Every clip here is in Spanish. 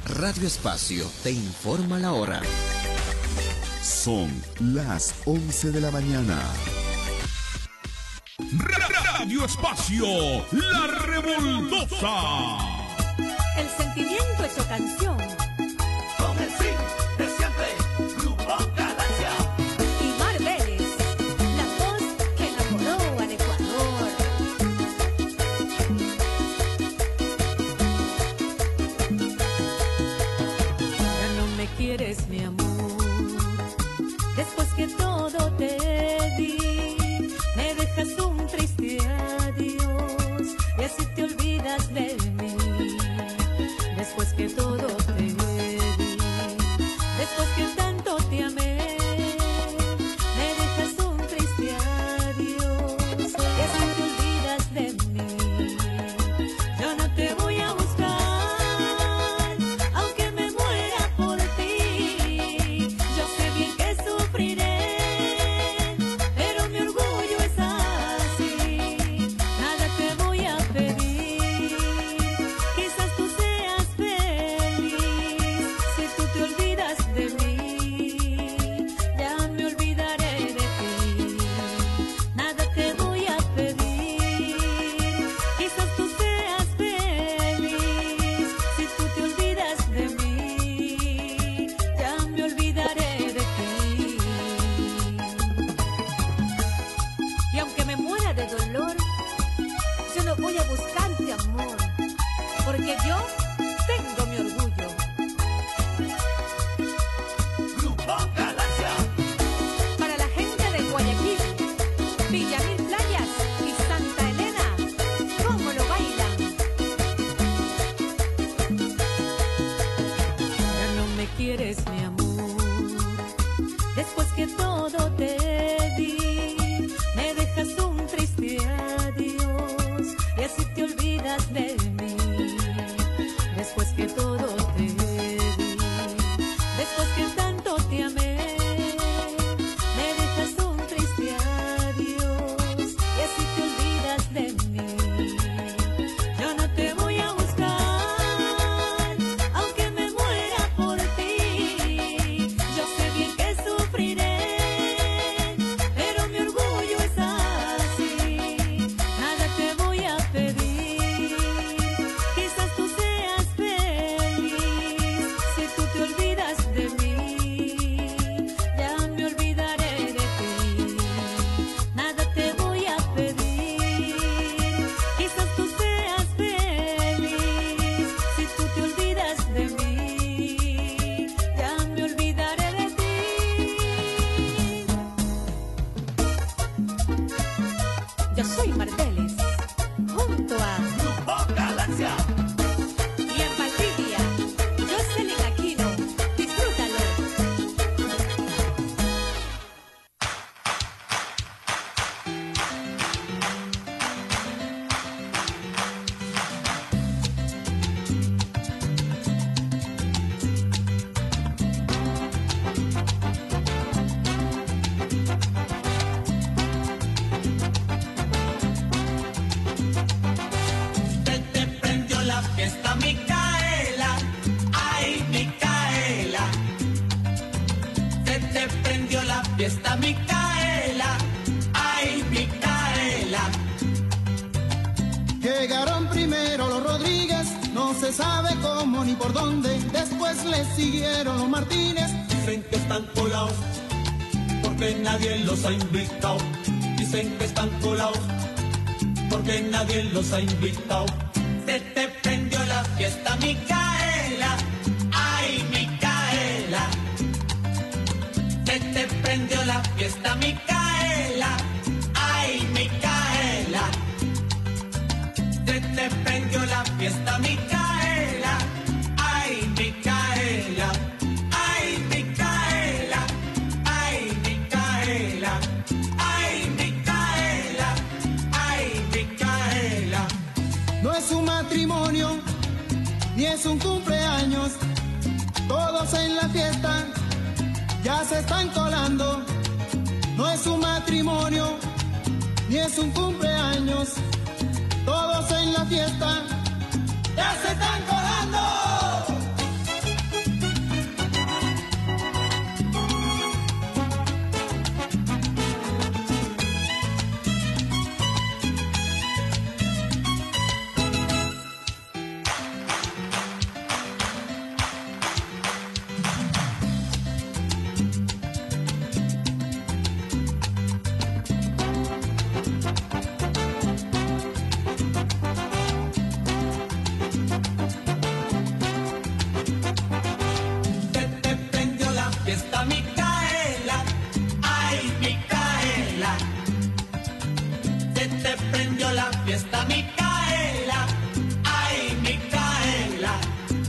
Radio Espacio te informa la hora. Son las 11 de la mañana. Radio Espacio, la revoltosa. El sentimiento hecho canción. Con el fin de siempre, Grupo Galaxia. Y Mar Vélez, la voz que enamoró al Ecuador. Ya no me quieres, mi amor. Después que todo te di, me dejas un triste adiós y así te olvidas de mí. Después que todo te di, después que tanto te amé, me dejas un triste adiós y así te olvidas de mí. Yo no te voy a buscar, aunque me muera por ti. Yo sé bien que sufriré, pero mi orgullo es así. Nada te voy a pedir, quizás tú seas feliz. Si tú te olvidas de mí, ya me olvidaré de ti. Nada te voy a pedir, quizás tú seas feliz. Si tú te olvidas de mí, ya me olvidaré de ti. Y aunque me muera de dolor, yo no voy a buscarte amor, porque yo tengo mi orgullo. Grupo Galaxia. Para la gente de Guayaquil, Villa Mil Playas y Santa Elena, ¿cómo lo bailan? Ya no me quieres, mi amor. Después que todo te di, me dejas un triste adiós y así te olvidas de mí. Después que todo te di, después que tanto te amé, me dejas un triste adiós y así te olvidas de mí. Yo no te voy a buscar, aunque me muera por ti. Yo sé bien que sufriré, pero mi orgullo es así. Nada te voy a pedir, quizás tú seas feliz. Si tú te olvidas de mí, ya me olvidaré de ti. Nada te voy a pedir, quizás tú seas feliz. Si tú te olvidas de mí, ya me olvidaré de ti. Yo soy Mar Vélez, junto a Grupo Galaxia. y en Valdivia, Jocelyn Aquino. Disfrútalo. Se te prendió la fiesta, Micaela. Ay, Micaela. Se te prendió la fiesta, Micaela. Ay, Micaela. Llegaron primero los Rodríguez, no se sabe cómo ni por dónde. Después le siguieron los Martínez. Dicen que están colados porque nadie los ha invitado. Dicen que están colados porque nadie los ha invitado. Se te prendió la fiesta, Micaela. Ay, Micaela. Se te prendió la fiesta, Micaela. Ay, Micaela. Se te prendió la fiesta, Micaela. Ay, Micaela. Ay, Micaela. Ay, Micaela. Ay, Micaela. Ay, Micaela. No es un matrimonio, ni es un cumpleaños. Todos en la fiesta ya se están colando. No es un matrimonio, ni es un cumpleaños. Todos en la fiesta ya se están colando. fiesta, Micaela. Ay, Micaela. Se te prendió la fiesta, Micaela. Ay, Micaela.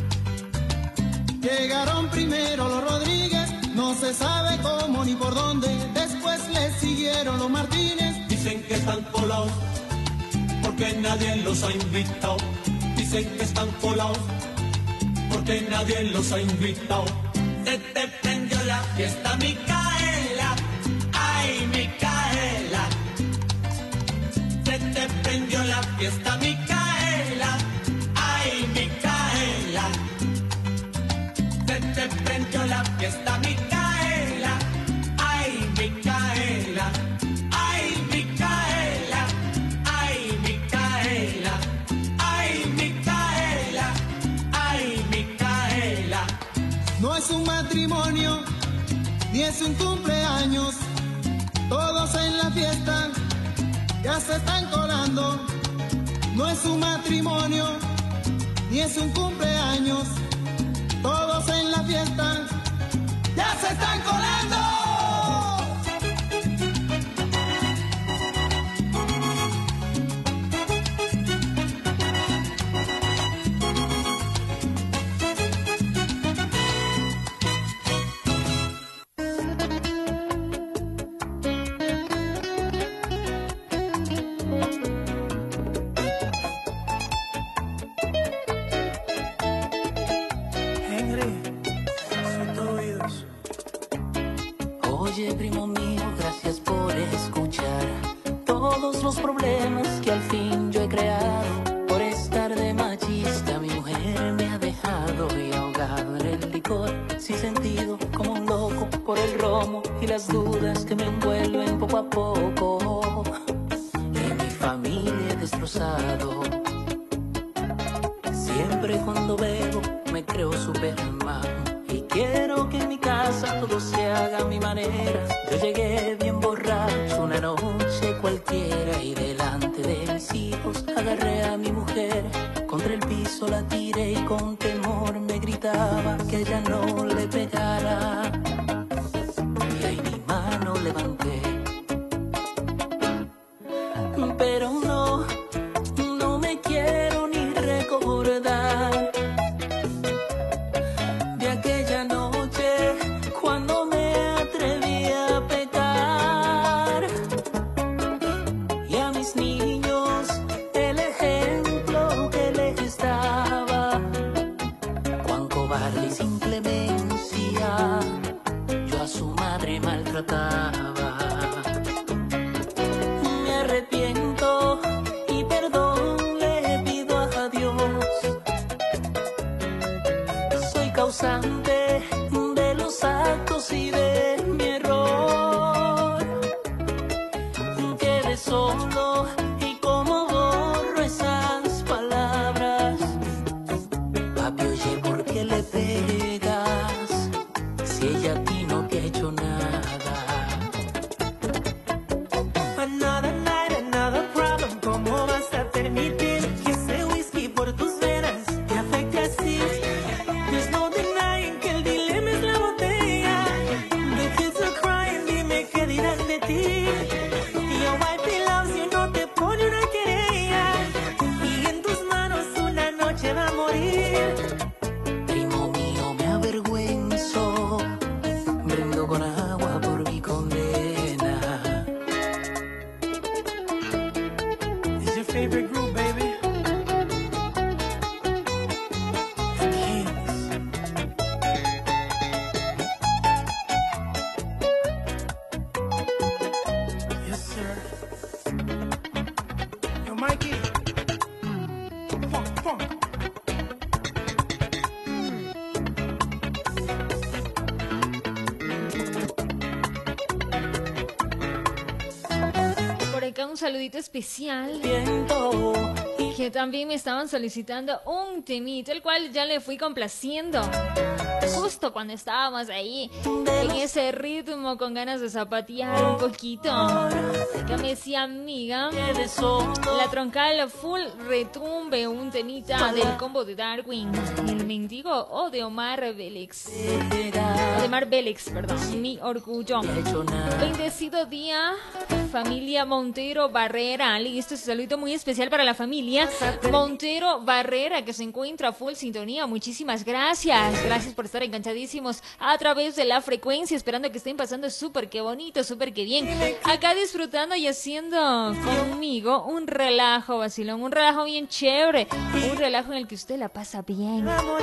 Llegaron primero los Rodríguez, no se sabe cómo ni por dónde. Después le siguieron los Martínez. Dicen que están colados porque nadie los ha invitado. Dicen que están colados porque nadie los ha invitado. Se te prendió la fiesta, Micaela. Ay, Micaela. Se te prendió la fiesta, Micaela. Ay, Micaela. Se te prendió la fiesta, Micaela. Ay, Micaela. Ay, Micaela. Ay, Micaela. Ay, Micaela. Ay, Micaela. No es un matrimonio, ni es un cumpleaños. Todos en la fiesta ya se están colando. No es un matrimonio, ni es un cumpleaños. Todos en la fiesta ya se están colando. Oye, primo mío, gracias por escuchar todos los problemas que al fin yo he creado. Por estar de machista, mi mujer me ha dejado y ahogado en el licor, sin sentido, como un loco, por el romo y las dudas que me envuelven poco a poco. Y mi familia he destrozado. Siempre cuando bebo me creo Superman. Quiero que en mi casa todo se haga a mi manera. Yo llegué bien borracho una noche cualquiera y delante de mis hijos agarré a mi mujer. Contra el piso la tiré y con temor me gritaba que ella no le pegara. Y ahí mi mano levanté. Pero no me quiero ni recordar de aquella noche cuando me atreví a pecar. Y a mis niños el ejemplo que les daba, cuán cobarde y sin clemencia yo a su madre maltrataba. Me arrepiento y perdón le pido a Dios. Soy causante de los actos y de mi error. Quedé solo y como borro esas palabras. Papi, oye, ¿por qué le pegas si ella a ti no te ha hecho nada? Another night, another problem. ¿Cómo vas a permitir que ese whisky por tus venas te afecte así? There's no denying que el dilema es la botella. The kids are crying, dime qué dirán de ti. Your wife loves you, no te pone una querella. Y en tus manos una noche va a morir. Primo mío, me avergüenzo. Brindo con agua por mi condena. It's your favorite group, baby. Kings. Yes, sir. Yo, Mikey. Funk, funk. Por acá un saludito especial Viento y que también me estaban solicitando un temito, el cual ya le fui complaciendo. Justo cuando estábamos ahí, en ese ritmo, con ganas de zapatear un poquito. Que me decía amiga, la troncal full retumbe, un temita del combo de Darwin, el mendigo o de Omar Bélix. Omar Bélix, perdón, mi orgullo. Bendecido día, familia Montero Barrera. Listo, este saludo muy especial para la familia Montero Barrera, que se encuentra full sintonía. Muchísimas gracias. Gracias por estar enganchadísimos a través de la frecuencia, esperando que estén pasando súper que bonito, súper que bien. Acá disfrutando y haciendo conmigo un relajo, vacilón, un relajo bien chévere, un relajo en el que usted la pasa bien.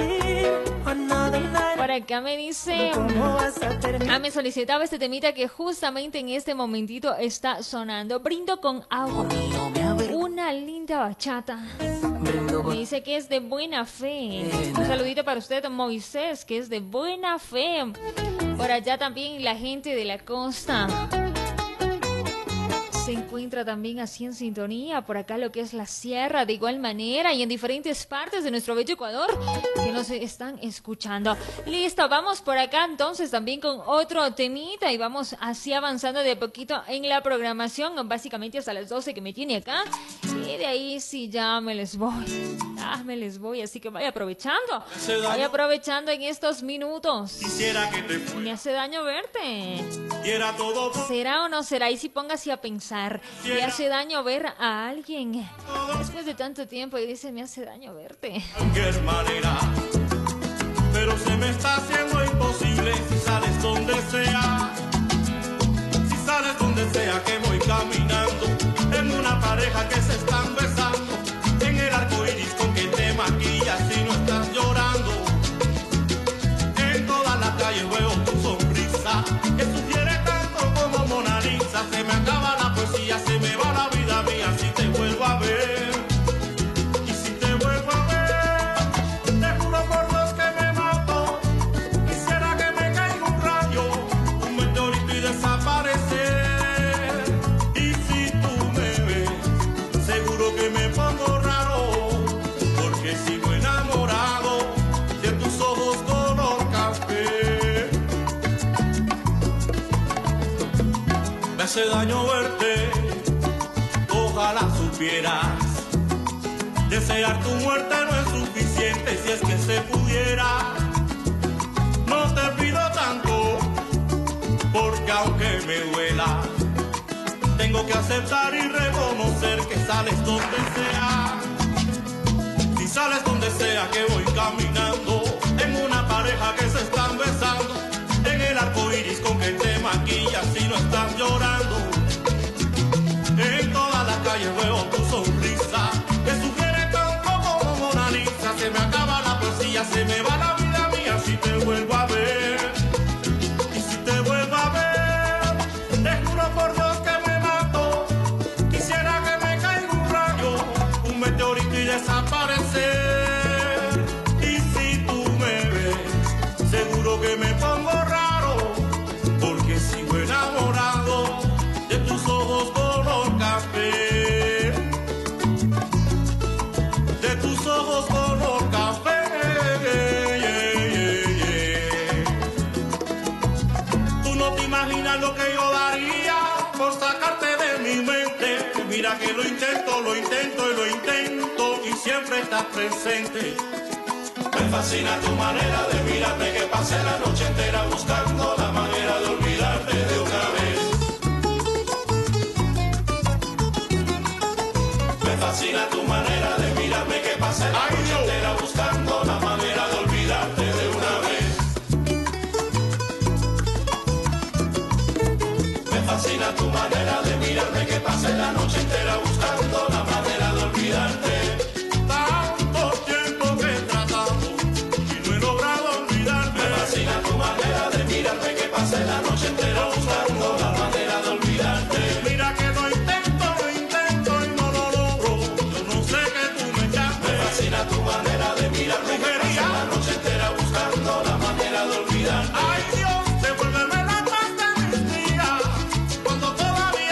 Por acá me dice, me solicitaba este temita que justamente en este momentito está sonando. Brindo con agua, una linda bachata. Me dice que es de buena fe. Un saludito para usted, Moisés, que es de buena fe. Por allá también la gente de la costa se encuentra también así en sintonía. Por acá lo que es la sierra, de igual manera, y en diferentes partes de nuestro bello Ecuador que nos están escuchando. Listo, vamos por acá entonces también con otro temita y vamos así avanzando de a poquito en la programación, básicamente hasta las 12 que me tiene acá, y de ahí sí ya me les voy, así que vaya aprovechando en estos minutos. Me hace daño verte. ¿Será o no será? Y si póngase a pensar, ¿le hace daño ver a alguien después de tanto tiempo y dice, me hace daño verte? Cualquier manera, pero se me está haciendo imposible. Si sales donde sea que voy caminando, en una pareja que se están besando, en el arco iris con que te maquillas y no estás llorando. En todas las calles veo tu sonrisa, que sugiere tanto como Mona Lisa. Se me acaba la poesía, se me va la vida mía si te vuelvo a ver. Y si te vuelvo a ver, te juro por Dios que me mato. Quisiera que me caiga un rayo, un meteorito y desaparecer. Y si tú me ves, seguro que me pongo raro, porque sigo enamorado de tus ojos color café. Me hace daño verte, ojalá supieras. Desear tu muerte no es suficiente, si es que se pudiera. No te pido tanto, porque aunque me duela, tengo que aceptar y reconocer que sales donde sea. Si sales donde sea que voy caminando, en una pareja que se están besando, en el arco iris con que te maquillas y no estás llorando. En todas las calles veo tu sonrisa, que sugiere tanto como Mona Lisa. Se me acaba la poesía, se me va la vida mía si te vuelvo a ver. Y si te vuelvo a ver, te juro por Dios que me mato. Quisiera que me caiga un rayo, un meteorito y desaparecer. Y si tú me ves, seguro que me pongo raro, porque sigo enamorado de tus ojos color café, de tus ojos color café. Tú no te imaginas lo que yo daría por sacarte de mi mente. Mira que lo intento y siempre estás presente. Me fascina tu manera de mirarme, que pasé la noche entera buscando la manera de olvidarte de una vez. Me fascina tu manera de mirarme, que pasé la noche entera buscando la manera de olvidarte de una vez. Me fascina tu manera de mirarme, que pasé la noche entera buscando la manera de olvidarte. Tanto tiempo que he tratado y no he logrado olvidarme. Me fascina tu manera de mirarme, que pasé la noche entera buscando la manera de olvidarte. Mira que lo intento y no lo logro. Yo no sé que tú me llamas. Me fascina tu manera de mirarme, que pasé la noche entera buscando la manera de olvidarte. Ay Dios, devuélveme la paz de mis días, cuando todavía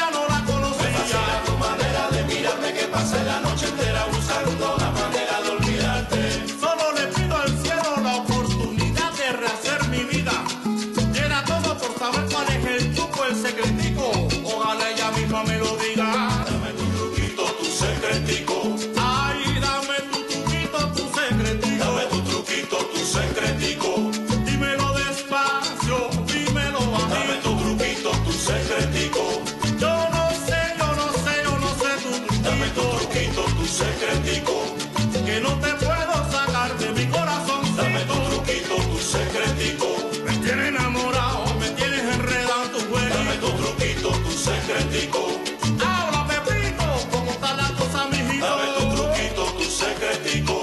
secretico. Me tienes enamorado, me tienes enredado en tu juego. Dame tu truquito, tu secretico. Habla, Pepito, ¿cómo está la cosa, mijito? Dame tu truquito, tu secretico.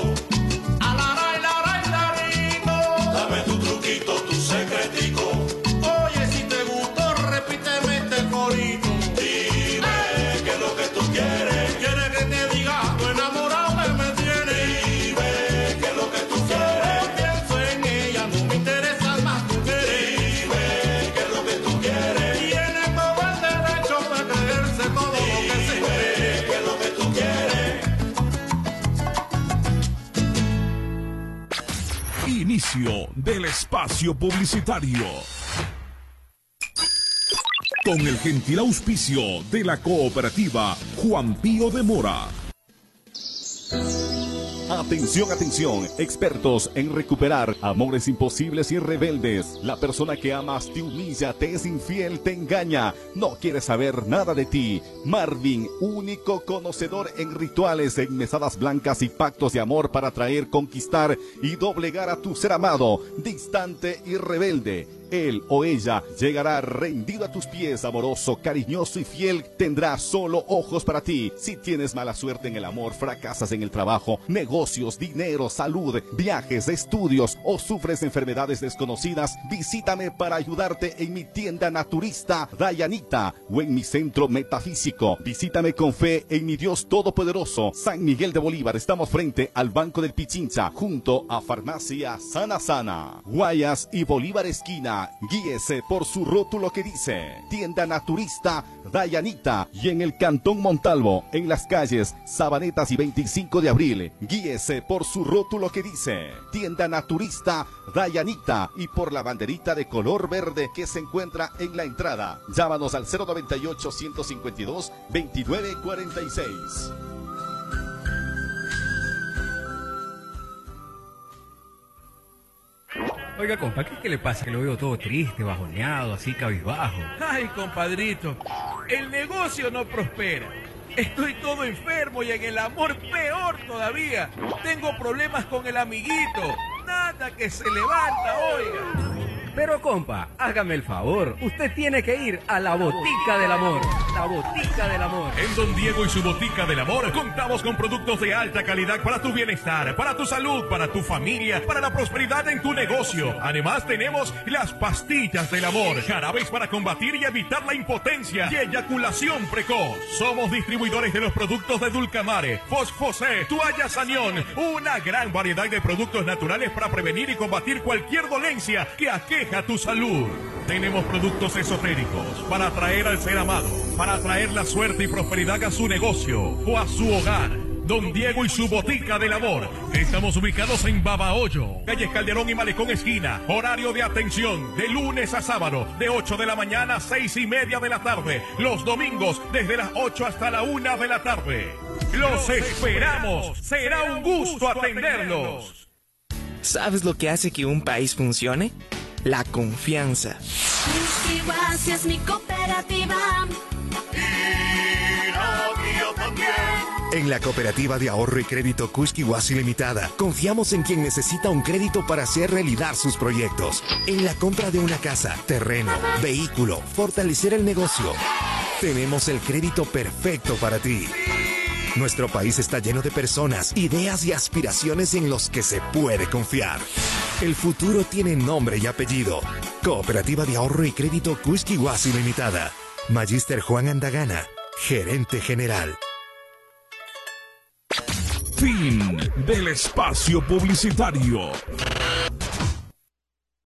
Dame tu truquito, tu secretico. Oye, si te gustó, repíteme este corito. Dime qué es lo que tú quieres. ¿Quieres que te diga lo enamorado que me tienes? Dime qué es lo que tú quieres. No pienso en ella, no me interesan más mujeres. Dime qué es lo que tú quieres. Tiene todo el derecho para creerse todo lo que se cree. Dime qué es lo que tú quieres. Inicio del espacio publicitario. Con el gentil auspicio de la cooperativa Juan Pío de Mora. Atención, atención, expertos en recuperar amores imposibles y rebeldes. La persona que amas te humilla, te es infiel, te engaña, no quiere saber nada de ti. Marvin, único conocedor en rituales, en mesadas blancas y pactos de amor para atraer, conquistar y doblegar a tu ser amado, distante y rebelde. Él o ella llegará rendido a tus pies, amoroso, cariñoso y fiel. Tendrá solo ojos para ti. Si tienes mala suerte en el amor, fracasas en el trabajo, negocios, dinero, salud, viajes, estudios o sufres enfermedades desconocidas, visítame para ayudarte en mi tienda naturista Dayanita o en mi centro metafísico. Visítame con fe en mi Dios Todopoderoso. San Miguel de Bolívar. Estamos frente al Banco del Pichincha, junto a Farmacia Sana Sana. Guayas y Bolívar esquina. Guíese por su rótulo que dice Tienda Naturista Dayanita, y en el Cantón Montalvo, en las calles Sabanetas y 25 de abril, guíese por su rótulo que dice Tienda Naturista Dayanita, y por la banderita de color verde que se encuentra en la entrada. Llámanos al 098-152-2946. Oiga, compa, ¿qué le pasa? Que lo veo todo triste, bajoneado, así cabizbajo. Ay, compadrito, el negocio no prospera. Estoy todo enfermo y en el amor peor todavía. Tengo problemas con el amiguito. Nada que se levanta, oiga. Pero, compa, hágame el favor. Usted tiene que ir a la Botica del Amor. La Botica del Amor. En Don Diego y su Botica del Amor contamos con productos de alta calidad para tu bienestar, para tu salud, para tu familia, para la prosperidad en tu negocio. Además tenemos las pastillas del amor, jarabes para combatir y evitar la impotencia y eyaculación precoz. Somos distribuidores de los productos de Dulcamare, Fosfosé, Toalla Sanión, una gran variedad de productos naturales para prevenir y combatir cualquier dolencia que aqueja tu salud. Tenemos productos esotéricos para atraer al ser amado, para atraer la suerte y prosperidad a su negocio o a su hogar. Don Diego y su Botica del Amor. Estamos ubicados en Babahoyo, calle Calderón y Malecón esquina. Horario de atención de lunes a sábado, de 8 de la mañana a 6:30 de la tarde. Los domingos desde las 8 hasta la 1 de la tarde. ¡Los esperamos! Será un gusto atenderlos. ¿Sabes lo que hace que un país funcione? La confianza. Whisky Guasi es mi cooperativa. Y la mía también. En la Cooperativa de Ahorro y Crédito Whisky Guasi Limitada, confiamos en quien necesita un crédito para hacer realidad sus proyectos. En la compra de una casa, terreno, vehículo, fortalecer el negocio. Tenemos el crédito perfecto para ti. Nuestro país está lleno de personas, ideas y aspiraciones en los que se puede confiar. El futuro tiene nombre y apellido. Cooperativa de Ahorro y Crédito Whisky Guasi Limitada. Magíster Juan Andagana, gerente general. Fin del espacio publicitario.